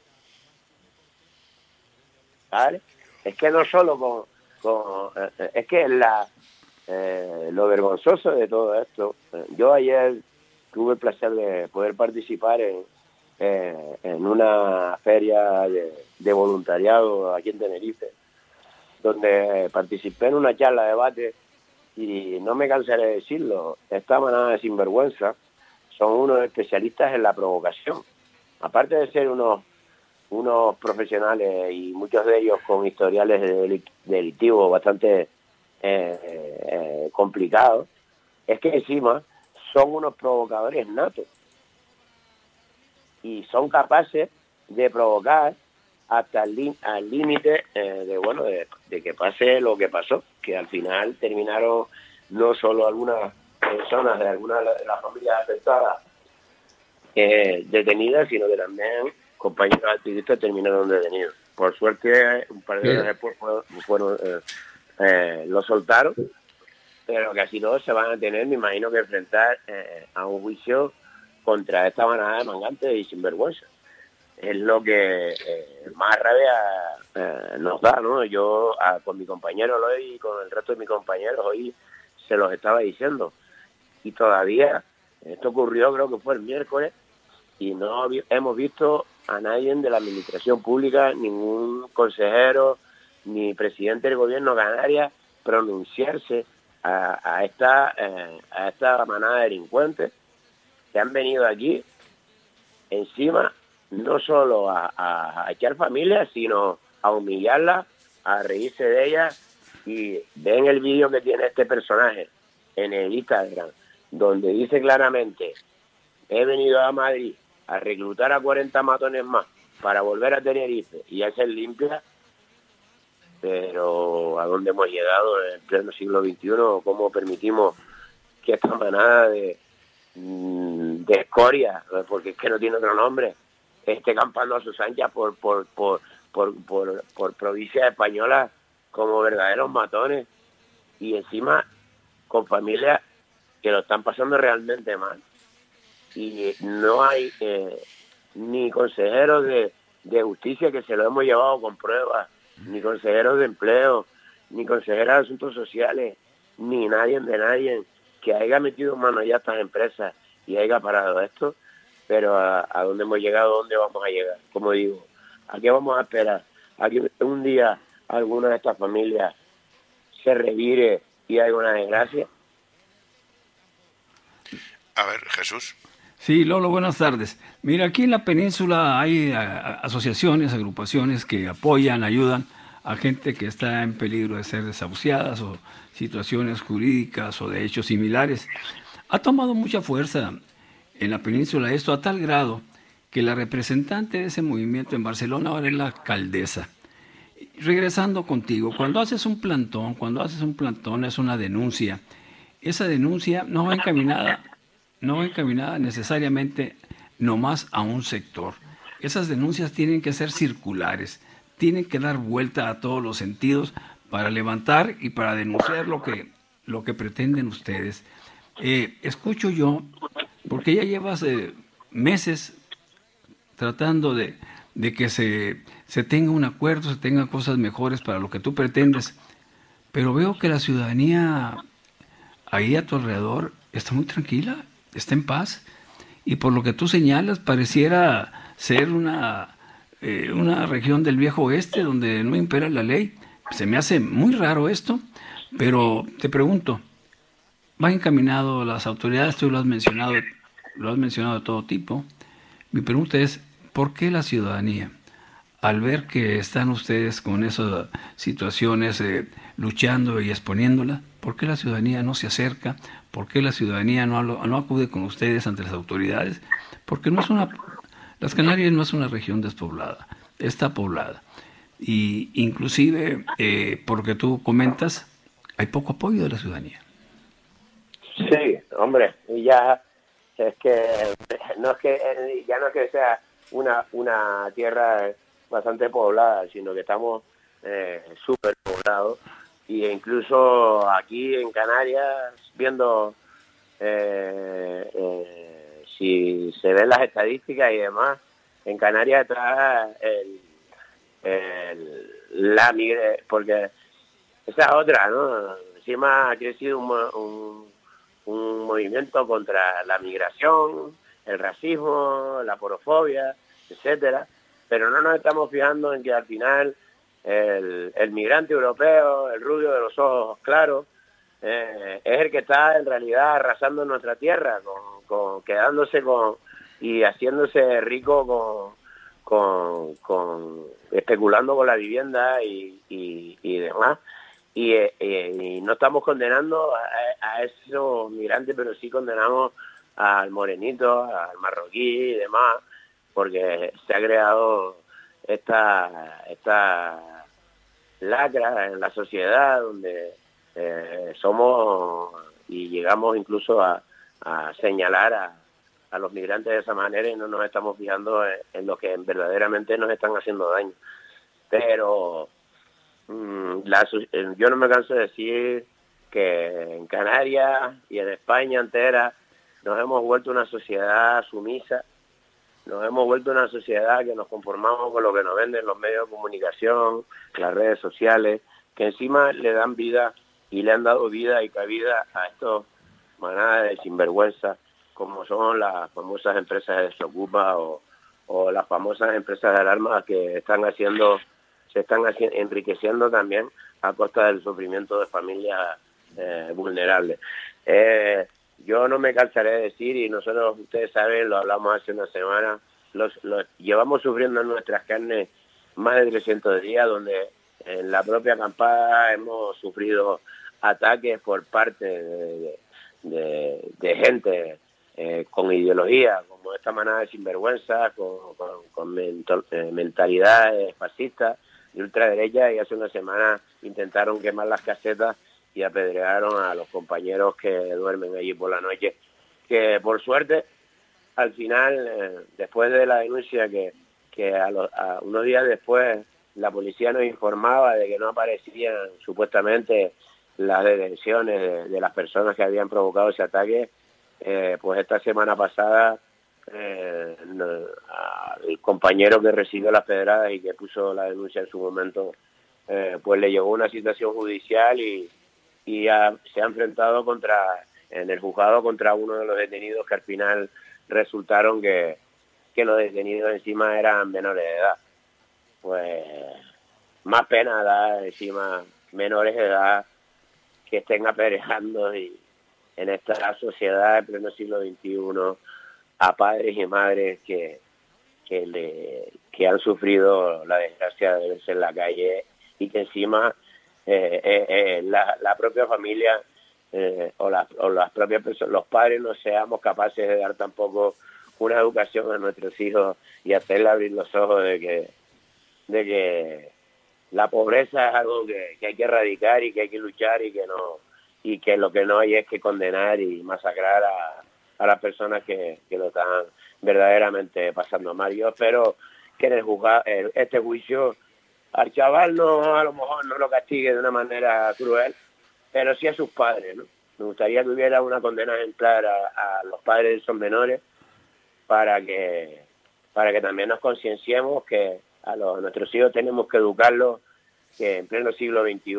Speaker 7: ¿Vale? Es que no solo es que lo vergonzoso de todo esto, yo ayer tuve el placer de poder participar en una feria de voluntariado aquí en Tenerife, donde participé en una charla de debate, y no me cansaré de decirlo, esta manada de sinvergüenza son unos especialistas en la provocación. Aparte de ser unos profesionales, y muchos de ellos con historiales delictivos bastante complicados, es que encima son unos provocadores natos, y son capaces de provocar hasta al límite de que pase lo que pasó, que al final terminaron no solo algunas personas de algunas de las familias afectadas detenidas, sino que también compañeros activistas terminaron detenidos. Por suerte, un par de horas después lo soltaron, pero casi todos se van a tener, me imagino, que enfrentar a un juicio contra esta manada de mangantes y sinvergüenza. Es lo que más rabia nos da, ¿no? Yo con mi compañero hoy y con el resto de mis compañeros hoy se los estaba diciendo, y todavía Esto ocurrió, creo que fue el miércoles, y no hemos visto a nadie de la administración pública, ningún consejero, ni presidente del gobierno de Canarias pronunciarse a esta manada de delincuentes que han venido aquí encima, no solo a echar familias, sino a humillarlas, a reírse de ellas. Y ven el vídeo que tiene este personaje en el Instagram, donde dice claramente: he venido a Madrid a reclutar a 40 matones más para volver a Tenerife y hacer limpia. Pero ¿a dónde hemos llegado en pleno siglo XXI? ¿Cómo permitimos que esta manada de escoria, porque es que no tiene otro nombre, esté campando a sus anchas por provincias españolas como verdaderos matones, y encima con familias que lo están pasando realmente mal? Y no hay ni consejeros de justicia, que se lo hemos llevado con pruebas, ni consejeros de empleo, ni consejeras de asuntos sociales, ni nadie que haya metido mano ya a estas empresas y haya parado esto. Pero a dónde hemos llegado, dónde vamos a llegar. Como digo, ¿a qué vamos a esperar? ¿A que un día alguna de estas familias se revire y haya una desgracia?
Speaker 3: A ver, Jesús.
Speaker 6: Sí, Lolo, buenas tardes. Mira, aquí en la península hay asociaciones, agrupaciones que apoyan, ayudan a gente que está en peligro de ser desahuciadas o situaciones jurídicas o de hechos similares. Ha tomado mucha fuerza en la península esto, a tal grado que la representante de ese movimiento en Barcelona ahora es la alcaldesa. Regresando contigo, cuando haces un plantón es una denuncia. Esa denuncia no va encaminada necesariamente nomás a un sector. Esas denuncias tienen que ser circulares, tienen que dar vuelta a todos los sentidos para levantar y para denunciar lo que pretenden ustedes. Escucho yo, porque ya llevas meses tratando de que se tenga un acuerdo, se tengan cosas mejores para lo que tú pretendes, pero veo que la ciudadanía ahí a tu alrededor está muy tranquila, está en paz, y por lo que tú señalas pareciera ser una región del viejo oeste donde no impera la ley. Se me hace muy raro esto, pero te pregunto, ¿va encaminado las autoridades? Tú lo has mencionado de todo tipo. Mi pregunta es, ¿por qué la ciudadanía, al ver que están ustedes con esas situaciones luchando y exponiéndola, por qué la ciudadanía no se acerca? ¿Por qué la ciudadanía no acude con ustedes ante las autoridades? Porque las Canarias no es una región despoblada, está poblada. Y inclusive, por lo que tú comentas, hay poco apoyo de la ciudadanía.
Speaker 7: Sí, hombre, y ya es que no es que sea una tierra bastante poblada, sino que estamos súper poblados, y incluso aquí en Canarias, viendo si se ven las estadísticas y demás, en Canarias está la migración, porque esa es otra, ¿no? Encima ha crecido un movimiento contra la migración, el racismo, la porofobia, etcétera, pero no nos estamos fijando en que al final el migrante europeo, el rubio de los ojos claros, es el que está en realidad arrasando en nuestra tierra, quedándose y haciéndose rico con especulando con la vivienda y demás. Y no estamos condenando a esos migrantes, pero sí condenamos al morenito, al marroquí y demás, porque se ha creado esta lacra en la sociedad donde somos y llegamos incluso a señalar a los migrantes de esa manera, y no nos estamos fijando en lo que verdaderamente nos están haciendo daño. Pero yo no me canso de decir que en Canarias y en España entera nos hemos vuelto una sociedad sumisa, nos hemos vuelto una sociedad que nos conformamos con lo que nos venden los medios de comunicación, las redes sociales, que encima le dan vida y le han dado vida y cabida a estos manadas de sinvergüenza como son las famosas empresas de Desokupa o las famosas empresas de alarmas que se están enriqueciendo también a costa del sufrimiento de familias vulnerables. Yo no me cansaré de decir, y nosotros, ustedes saben, lo hablamos hace una semana, los llevamos sufriendo en nuestras carnes más de 300 días, donde en la propia acampada hemos sufrido ataques por parte de gente con ideología, como esta manada de sinvergüenza, con mentalidades fascistas de ultraderecha, y hace una semana intentaron quemar las casetas y apedrearon a los compañeros que duermen allí por la noche, que por suerte al final, después de la denuncia que a unos días después la policía nos informaba de que no aparecían supuestamente las detenciones de las personas que habían provocado ese ataque, pues esta semana pasada el compañero que recibió las pedradas y que puso la denuncia en su momento, pues le llegó una situación judicial y se ha enfrentado en el juzgado contra uno de los detenidos, que al final resultaron que los detenidos encima eran menores de edad. Pues más pena da encima menores de edad que estén apedreando y en esta sociedad de pleno siglo XXI a padres y madres que han sufrido la desgracia de verse en la calle, y que encima la propia familia o las propias personas, los padres, no seamos capaces de dar tampoco una educación a nuestros hijos y hacerle abrir los ojos de que la pobreza es algo que hay que erradicar y que hay que luchar, y que lo que no hay es que condenar y masacrar a las personas que lo están verdaderamente pasando mal. Yo espero que en este juicio al chaval a lo mejor no lo castigue de una manera cruel, pero sí a sus padres, ¿no? Me gustaría que hubiera una condena ejemplar a los padres de esos menores, para que también nos concienciemos que a nuestros hijos tenemos que educarlos, que en pleno siglo XXI,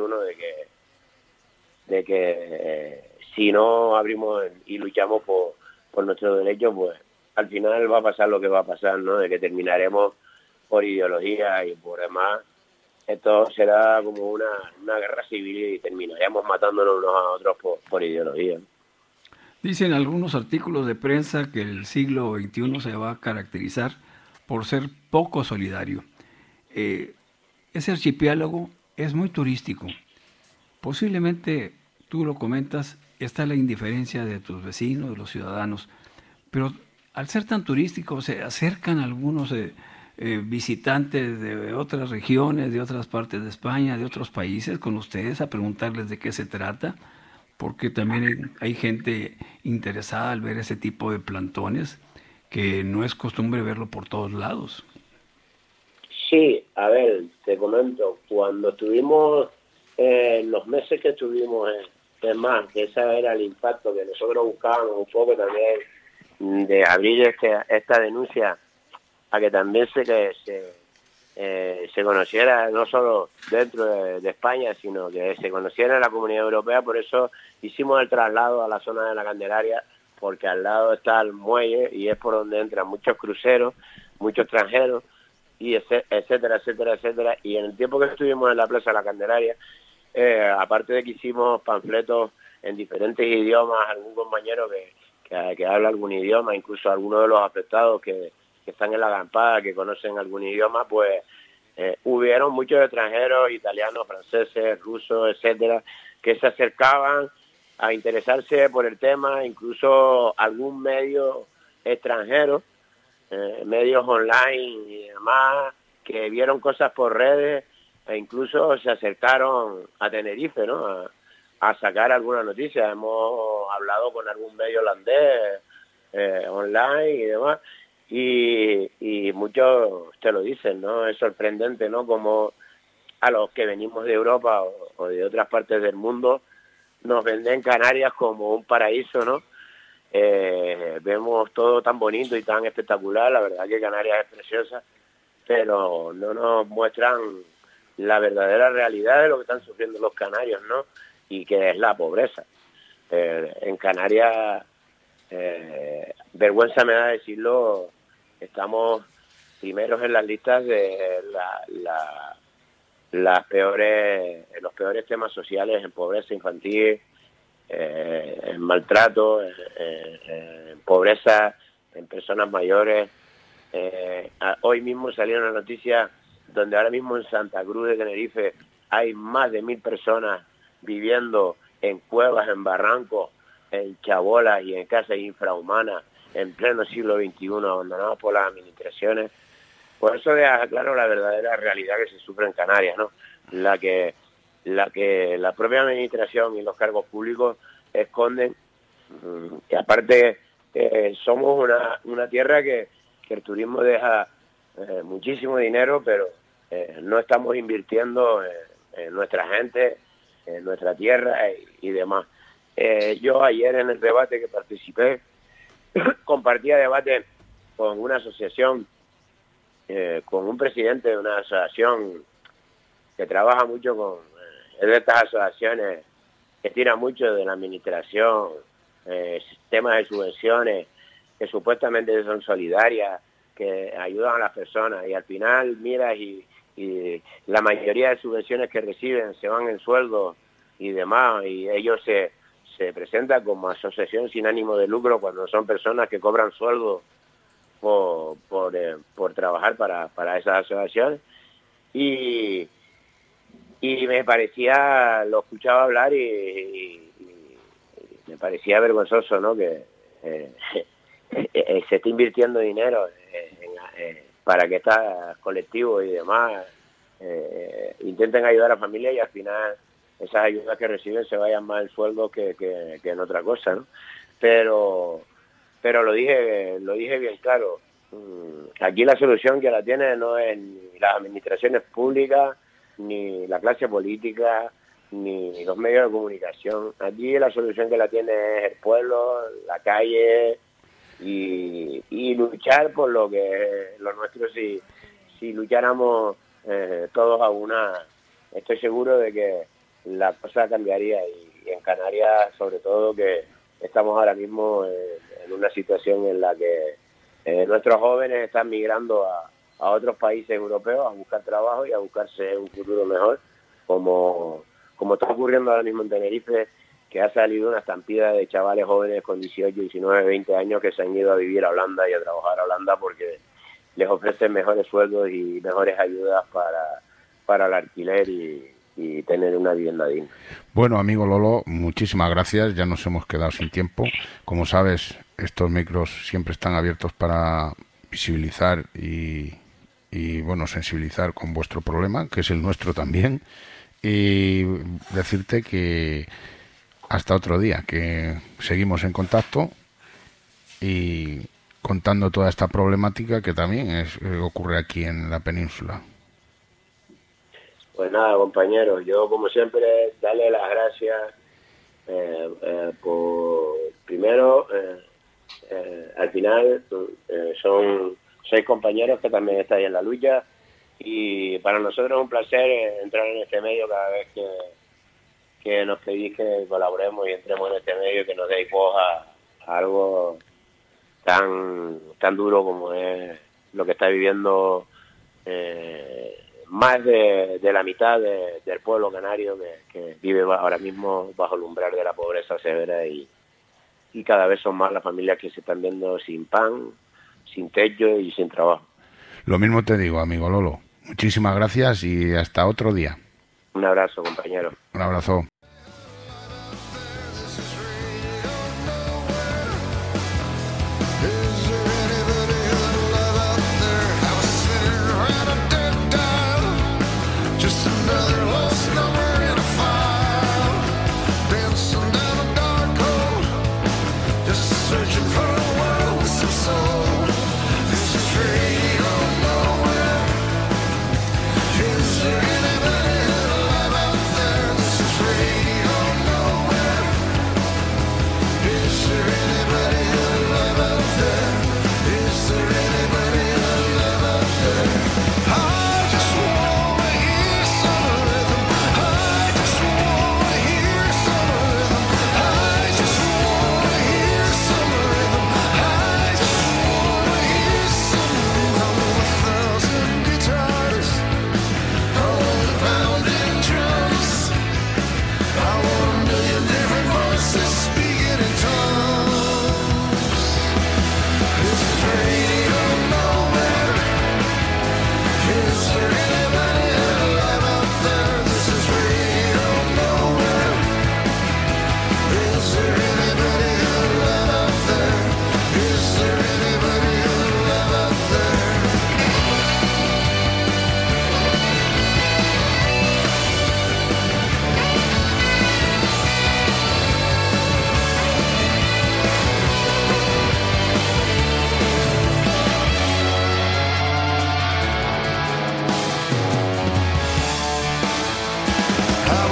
Speaker 7: de que si no abrimos y luchamos por nuestros derechos, pues al final va a pasar lo que va a pasar, ¿no? De que terminaremos por ideología y por demás. Esto será como una guerra civil y terminaremos matándonos unos a otros por ideología.
Speaker 6: Dicen algunos artículos de prensa que el siglo XXI se va a caracterizar por ser poco solidario. Ese archipiélago es muy turístico. Posiblemente, tú lo comentas, está la indiferencia de tus vecinos, de los ciudadanos, pero al ser tan turístico se acercan algunos visitantes de otras regiones, de otras partes de España, de otros países con ustedes a preguntarles de qué se trata, porque también hay gente interesada al ver ese tipo de plantones que no es costumbre verlo por todos lados.
Speaker 7: Sí, a ver, te comento, cuando estuvimos, los meses que estuvimos, es más, que ese era el impacto que nosotros buscábamos un poco también, de abrir esta denuncia a que también se conociera no solo dentro de España, sino que se conociera en la Comunidad Europea. Por eso hicimos el traslado a la zona de la Candelaria, porque al lado está el muelle y es por donde entran muchos cruceros, muchos extranjeros, y etcétera, etcétera, etcétera. Y en el tiempo que estuvimos en la Plaza de la Candelaria, aparte de que hicimos panfletos en diferentes idiomas, algún compañero que habla algún idioma, incluso algunos de los afectados que están en la acampada, que conocen algún idioma, pues hubieron muchos extranjeros, italianos, franceses, rusos, etcétera, que se acercaban a interesarse por el tema, incluso algún medio extranjero, medios online y demás, que vieron cosas por redes e incluso se acercaron a Tenerife, ¿no? A sacar alguna noticia. Hemos hablado con algún medio holandés online y demás, y muchos te lo dicen, ¿no? Es sorprendente, ¿no? Como a los que venimos de Europa o de otras partes del mundo nos venden Canarias como un paraíso, ¿no? Vemos todo tan bonito y tan espectacular. La verdad que Canarias es preciosa, pero no nos muestran la verdadera realidad de lo que están sufriendo los canarios, ¿no? Y que es la pobreza. En Canarias vergüenza me da decirlo, estamos primeros en las listas de los peores temas sociales, en pobreza infantil, en maltrato, en pobreza, en personas mayores. Hoy mismo salieron las noticias donde ahora mismo en Santa Cruz de Tenerife hay más de 1.000 personas viviendo en cuevas, en barrancos, en chabolas y en casas infrahumanas en pleno siglo XXI, abandonados por las administraciones. Por eso deja claro la verdadera realidad que se sufre en Canarias, ¿no? La que la propia administración y los cargos públicos esconden. Y aparte somos una tierra que el turismo deja muchísimo dinero, pero no estamos invirtiendo en nuestra gente, en nuestra tierra y demás. Yo ayer en el debate que participé, compartía debate con una asociación, con un presidente de una asociación que trabaja mucho con de estas asociaciones que tira mucho de la administración, temas de subvenciones que supuestamente son solidarias, que ayudan a las personas, y al final miras y la mayoría de subvenciones que reciben se van en sueldos y demás, y ellos se presentan como asociación sin ánimo de lucro cuando son personas que cobran sueldo por trabajar para esas asociaciones. Y me parecía, lo escuchaba hablar y me parecía vergonzoso, ¿no? Que se esté invirtiendo dinero para que estos colectivos y demás intenten ayudar a la familia, y al final esas ayudas que reciben se vayan más en sueldo que en otra cosa, ¿no? Pero lo dije bien claro. Aquí la solución que la tiene no es ni las administraciones públicas, ni la clase política, ni los medios de comunicación. Aquí la solución que la tiene es el pueblo, la calle, y luchar por lo nuestro. Si lucháramos todos a una, estoy seguro de que la cosa cambiaría, y en Canarias sobre todo, que estamos ahora mismo en una situación en la que nuestros jóvenes están migrando a otros países europeos a buscar trabajo y a buscarse un futuro mejor, como está ocurriendo ahora mismo en Tenerife, que ha salido una estampida de chavales jóvenes con 18, 19, 20 años que se han ido a vivir a Holanda y a trabajar a Holanda porque les ofrecen mejores sueldos y mejores ayudas para el alquiler y tener una vivienda digna.
Speaker 3: Bueno, amigo Lolo, muchísimas gracias. Ya nos hemos quedado sin tiempo. Como sabes, estos micros siempre están abiertos para visibilizar y bueno, sensibilizar con vuestro problema, que es el nuestro también, y decirte que hasta otro día, que seguimos en contacto y contando toda esta problemática que también ocurre aquí en la península.
Speaker 7: Pues nada, compañeros, yo como siempre darle las gracias por, primero, al final son 6 compañeros que también estáis en la lucha, y para nosotros es un placer entrar en este medio cada vez que nos pedís que colaboremos y entremos en este medio, que nos deis voz a algo tan duro como es lo que está viviendo más de la mitad del pueblo canario que vive ahora mismo bajo el umbral de la pobreza severa, y cada vez son más las familias que se están viendo sin pan, sin techo y sin trabajo.
Speaker 3: Lo mismo te digo, amigo Lolo. Muchísimas gracias y hasta otro día.
Speaker 7: Un abrazo, compañero.
Speaker 3: Un abrazo.
Speaker 8: Is there anybody alive out there? This is radio.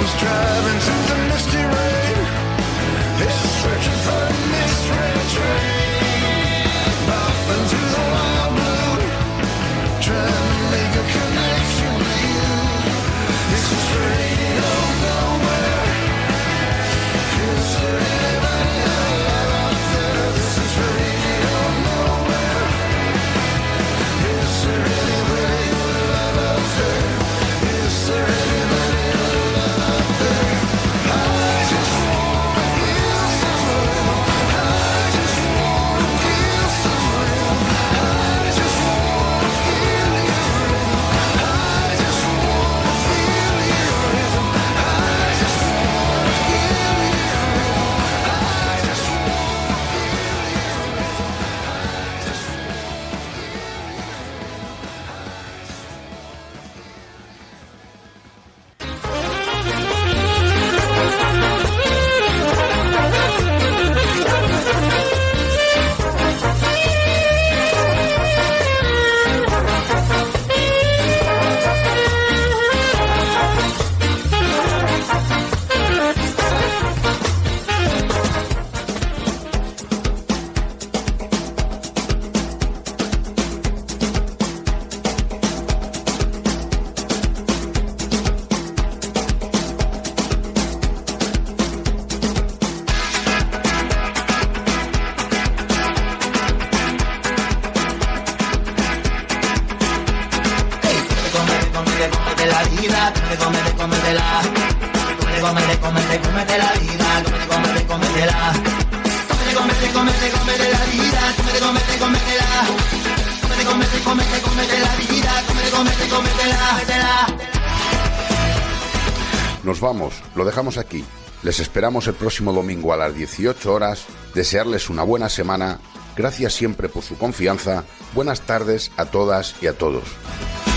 Speaker 3: Nos vamos, lo dejamos aquí. Les esperamos el próximo domingo a las 18 horas. Desearles una buena semana. Gracias siempre por su confianza. Buenas tardes a todas y a todos.